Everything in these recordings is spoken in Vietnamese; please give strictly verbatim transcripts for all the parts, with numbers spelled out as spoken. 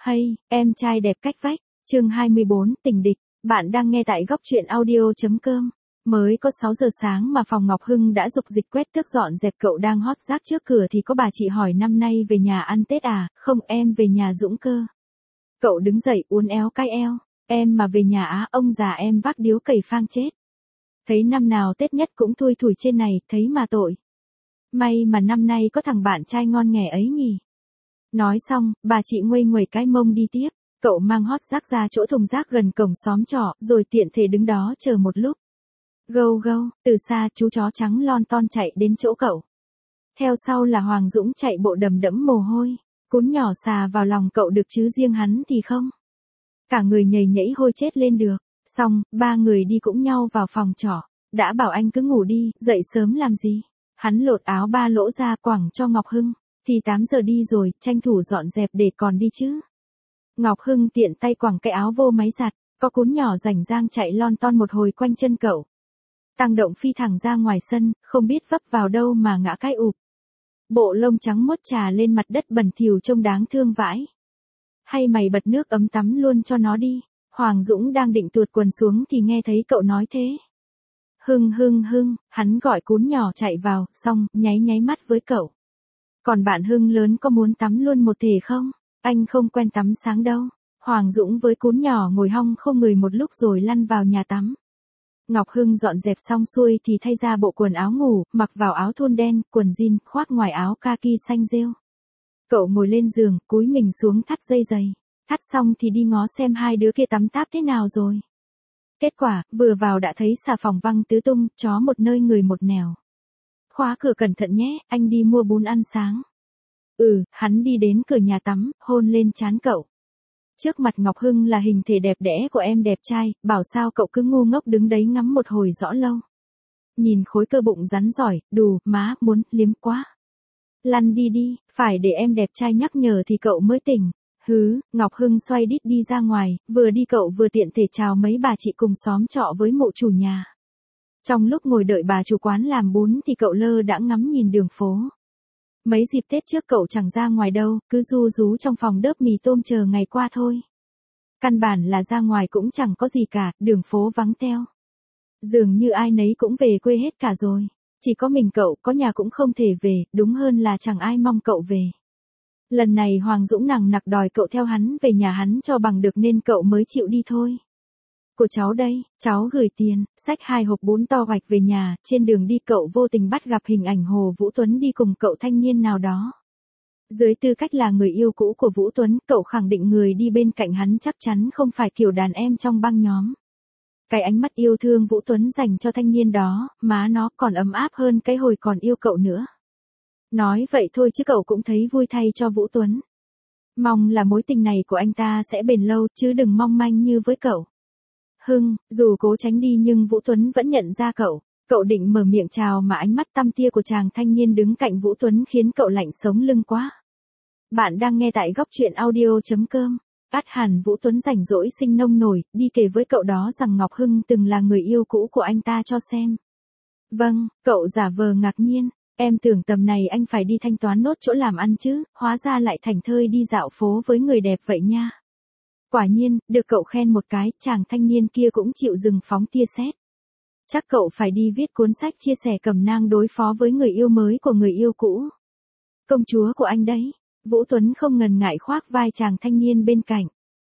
Hay, em trai đẹp cách vách, chương hai mươi bốn, tình địch, bạn đang nghe tại góc truyện audio.com. Mới có sáu giờ sáng mà phòng Ngọc Hưng đã dục dịch quét tước dọn dẹp, cậu đang hót rác trước cửa thì có bà chị hỏi năm nay về nhà ăn Tết à, không em về nhà Dũng cơ. Cậu đứng dậy uốn éo cái eo, em mà về nhà á, ông già em vác điếu cày phang chết. Thấy năm nào Tết nhất cũng thui thủi trên này, thấy mà tội. May mà năm nay có thằng bạn trai ngon nghẻ ấy nhỉ. Nói xong, bà chị nguây nguẩy cái mông đi tiếp, cậu mang hót rác ra chỗ thùng rác gần cổng xóm trọ, rồi tiện thể đứng đó chờ một lúc. Gâu gâu, từ xa chú chó trắng lon ton chạy đến chỗ cậu. Theo sau là Hoàng Dũng chạy bộ đầm đẫm mồ hôi, cún nhỏ xà vào lòng cậu được chứ riêng hắn thì không. Cả người nhảy nhảy hôi chết lên được, xong, ba người đi cũng nhau vào phòng trọ, đã bảo anh cứ ngủ đi, dậy sớm làm gì. Hắn lột áo ba lỗ ra quẳng cho Ngọc Hưng. Thì tám giờ đi rồi, tranh thủ dọn dẹp để còn đi chứ. Ngọc Hưng tiện tay quẳng cái áo vô máy giặt, có cún nhỏ rảnh rang chạy lon ton một hồi quanh chân cậu. Tăng động phi thẳng ra ngoài sân, không biết vấp vào đâu mà ngã cái ụp. Bộ lông trắng mốt trà lên mặt đất bẩn thỉu trông đáng thương vãi. Hay mày bật nước ấm tắm luôn cho nó đi. Hoàng Dũng đang định tuột quần xuống thì nghe thấy cậu nói thế. Hưng hưng hưng, hắn gọi cún nhỏ chạy vào, xong, nháy nháy mắt với cậu. Còn bạn Hưng lớn có muốn tắm luôn một thể không? Anh không quen tắm sáng đâu. Hoàng Dũng với cún nhỏ ngồi hong không người một lúc rồi lăn vào nhà tắm. Ngọc Hưng dọn dẹp xong xuôi thì thay ra bộ quần áo ngủ, mặc vào áo thun đen, quần jean, khoác ngoài áo kaki xanh rêu. Cậu ngồi lên giường, cúi mình xuống thắt dây giày. Thắt xong thì đi ngó xem hai đứa kia tắm táp thế nào rồi. Kết quả, vừa vào đã thấy xà phòng văng tứ tung, chó một nơi người một nẻo. Khóa cửa cẩn thận nhé, anh đi mua bún ăn sáng. Ừ, hắn đi đến cửa nhà tắm, hôn lên trán cậu. Trước mặt Ngọc Hưng là hình thể đẹp đẽ của em đẹp trai, bảo sao cậu cứ ngu ngốc đứng đấy ngắm một hồi rõ lâu. Nhìn khối cơ bụng rắn giỏi, đù, má, muốn, liếm quá. Lăn đi đi, phải để em đẹp trai nhắc nhở thì cậu mới tỉnh. Hứ, Ngọc Hưng xoay đít đi ra ngoài, vừa đi cậu vừa tiện thể chào mấy bà chị cùng xóm trọ với mộ chủ nhà. Trong lúc ngồi đợi bà chủ quán làm bún thì cậu lơ đãng ngắm nhìn đường phố. Mấy dịp Tết trước cậu chẳng ra ngoài đâu, cứ ru rú trong phòng đớp mì tôm chờ ngày qua thôi. Căn bản là ra ngoài cũng chẳng có gì cả, đường phố vắng teo. Dường như ai nấy cũng về quê hết cả rồi. Chỉ có mình cậu có nhà cũng không thể về, đúng hơn là chẳng ai mong cậu về. Lần này Hoàng Dũng nằng nặc đòi cậu theo hắn về nhà hắn cho bằng được nên cậu mới chịu đi thôi. Của cháu đây, cháu gửi tiền, xách hai hộp bún to hoạch về nhà, trên đường đi cậu vô tình bắt gặp hình ảnh Hồ Vũ Tuấn đi cùng cậu thanh niên nào đó. Dưới tư cách là người yêu cũ của Vũ Tuấn, cậu khẳng định người đi bên cạnh hắn chắc chắn không phải kiểu đàn em trong băng nhóm. Cái ánh mắt yêu thương Vũ Tuấn dành cho thanh niên đó, má nó còn ấm áp hơn cái hồi còn yêu cậu nữa. Nói vậy thôi chứ cậu cũng thấy vui thay cho Vũ Tuấn. Mong là mối tình này của anh ta sẽ bền lâu chứ đừng mong manh như với cậu. Hưng, dù cố tránh đi nhưng Vũ Tuấn vẫn nhận ra cậu. Cậu định mở miệng chào mà ánh mắt tăm tia của chàng thanh niên đứng cạnh Vũ Tuấn khiến cậu lạnh sống lưng quá. Bạn đang nghe tại góc truyện audio.com. Át hẳn Vũ Tuấn rảnh rỗi sinh nông nổi, đi kể với cậu đó rằng Ngọc Hưng từng là người yêu cũ của anh ta cho xem. Vâng, cậu giả vờ ngạc nhiên. Em tưởng tầm này anh phải đi thanh toán nốt chỗ làm ăn chứ, hóa ra lại thành thơi đi dạo phố với người đẹp vậy nha. Quả nhiên, được cậu khen một cái, chàng thanh niên kia cũng chịu dừng phóng tia sét. Chắc cậu phải đi viết cuốn sách chia sẻ cẩm nang đối phó với người yêu mới của người yêu cũ. Công chúa của anh đấy. Vũ Tuấn không ngần ngại khoác vai chàng thanh niên bên cạnh.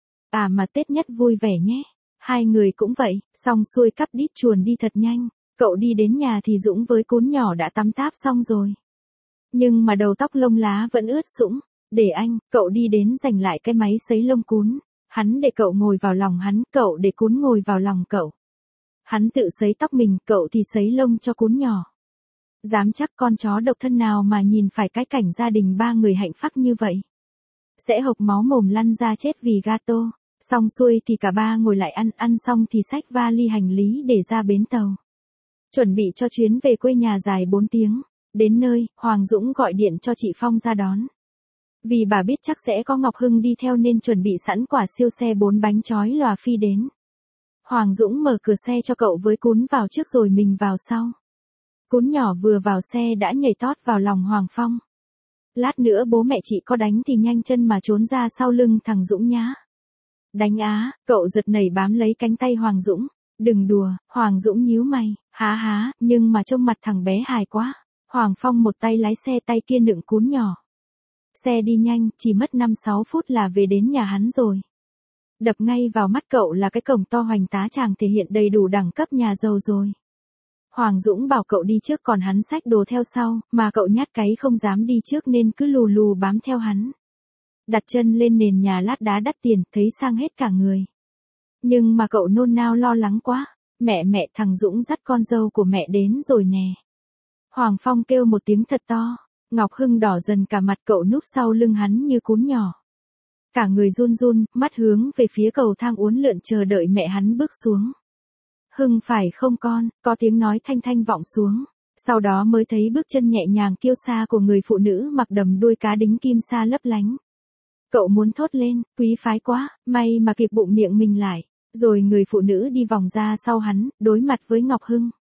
À mà Tết nhất vui vẻ nhé. Hai người cũng vậy, xong xuôi cắp đít chuồn đi thật nhanh. Cậu đi đến nhà thì Dũng với cún nhỏ đã tắm táp xong rồi. Nhưng mà đầu tóc lông lá vẫn ướt sũng. Để anh, cậu đi đến giành lại cái máy sấy lông cún. Hắn để cậu ngồi vào lòng hắn, cậu để cún ngồi vào lòng cậu. Hắn tự sấy tóc mình, cậu thì sấy lông cho cún nhỏ. Dám chắc con chó độc thân nào mà nhìn phải cái cảnh gia đình ba người hạnh phúc như vậy. Sẽ hộc máu mồm lăn ra chết vì gato. Xong xuôi thì cả ba ngồi lại ăn, ăn xong thì xách vali hành lý để ra bến tàu. Chuẩn bị cho chuyến về quê nhà dài bốn tiếng. Đến nơi, Hoàng Dũng gọi điện cho chị Phong ra đón. Vì bà biết chắc sẽ có Ngọc Hưng đi theo nên chuẩn bị sẵn quả siêu xe bốn bánh chói lòa phi đến. Hoàng Dũng mở cửa xe cho cậu với cún vào trước rồi mình vào sau. Cún nhỏ vừa vào xe đã nhảy tót vào lòng Hoàng Phong. lát nữa bố mẹ chị có đánh thì nhanh chân mà trốn ra sau lưng thằng Dũng nhá. Đánh á, cậu giật nảy bám lấy cánh tay Hoàng Dũng. Đừng đùa, Hoàng Dũng nhíu mày, há há, nhưng mà trông mặt thằng bé hài quá. Hoàng Phong một tay lái xe tay kia nựng cún nhỏ. Xe đi nhanh, chỉ mất năm sáu phút là về đến nhà hắn rồi. Đập ngay vào mắt cậu là cái cổng to hoành tá tràng thể hiện đầy đủ đẳng cấp nhà giàu rồi. Hoàng Dũng bảo cậu đi trước còn hắn xách đồ theo sau, mà cậu nhát cái không dám đi trước nên cứ lù lù bám theo hắn. Đặt chân lên nền nhà lát đá đắt tiền, thấy sang hết cả người. Nhưng mà cậu nôn nao lo lắng quá. Mẹ mẹ, thằng Dũng dắt con dâu của mẹ đến rồi nè. Hoàng Phong kêu một tiếng thật to. Ngọc Hưng đỏ dần cả mặt, cậu núp sau lưng hắn như cún nhỏ. Cả người run run, mắt hướng về phía cầu thang uốn lượn chờ đợi mẹ hắn bước xuống. Hưng phải không con, có tiếng nói thanh thanh vọng xuống. Sau đó mới thấy bước chân nhẹ nhàng kiêu sa của người phụ nữ mặc đầm đuôi cá đính kim sa lấp lánh. Cậu muốn thốt lên, quý phái quá, may mà kịp bụng miệng mình lại. Rồi người phụ nữ đi vòng ra sau hắn, đối mặt với Ngọc Hưng.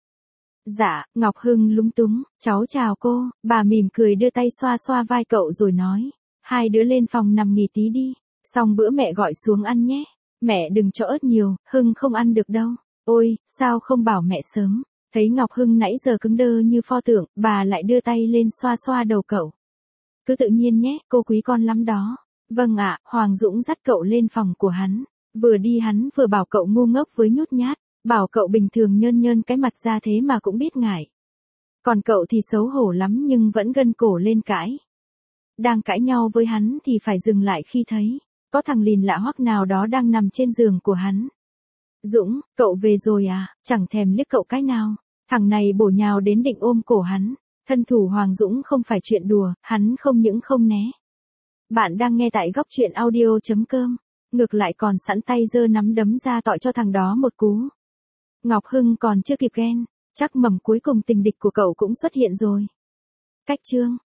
Dạ, Ngọc Hưng lúng túng, cháu chào cô, bà mỉm cười đưa tay xoa xoa vai cậu rồi nói. Hai đứa lên phòng nằm nghỉ tí đi, xong bữa mẹ gọi xuống ăn nhé. Mẹ đừng cho ớt nhiều, Hưng không ăn được đâu. Ôi, sao không bảo mẹ sớm. Thấy Ngọc Hưng nãy giờ cứng đơ như pho tượng, bà lại đưa tay lên xoa xoa đầu cậu. Cứ tự nhiên nhé, cô quý con lắm đó. Vâng ạ, Hoàng Dũng dắt cậu lên phòng của hắn. Vừa đi hắn vừa bảo cậu ngu ngốc với nhút nhát, bảo cậu bình thường nhơn nhơn cái mặt ra thế mà cũng biết ngại. Còn cậu thì xấu hổ lắm nhưng vẫn gân cổ lên cãi. Đang cãi nhau với hắn thì phải dừng lại khi thấy có thằng lìn lạ hoắc nào đó đang nằm trên giường của hắn. Dũng, cậu về rồi à, chẳng thèm liếc cậu cái nào. Thằng này bổ nhào đến định ôm cổ hắn. Thân thủ Hoàng Dũng không phải chuyện đùa, hắn không những không né. Bạn đang nghe tại góc truyện audio chấm com. Ngược lại còn sẵn tay giơ nắm đấm ra tọi cho thằng đó một cú. Ngọc Hưng còn chưa kịp ghen, chắc mầm cuối cùng tình địch của cậu cũng xuất hiện rồi. Cách chương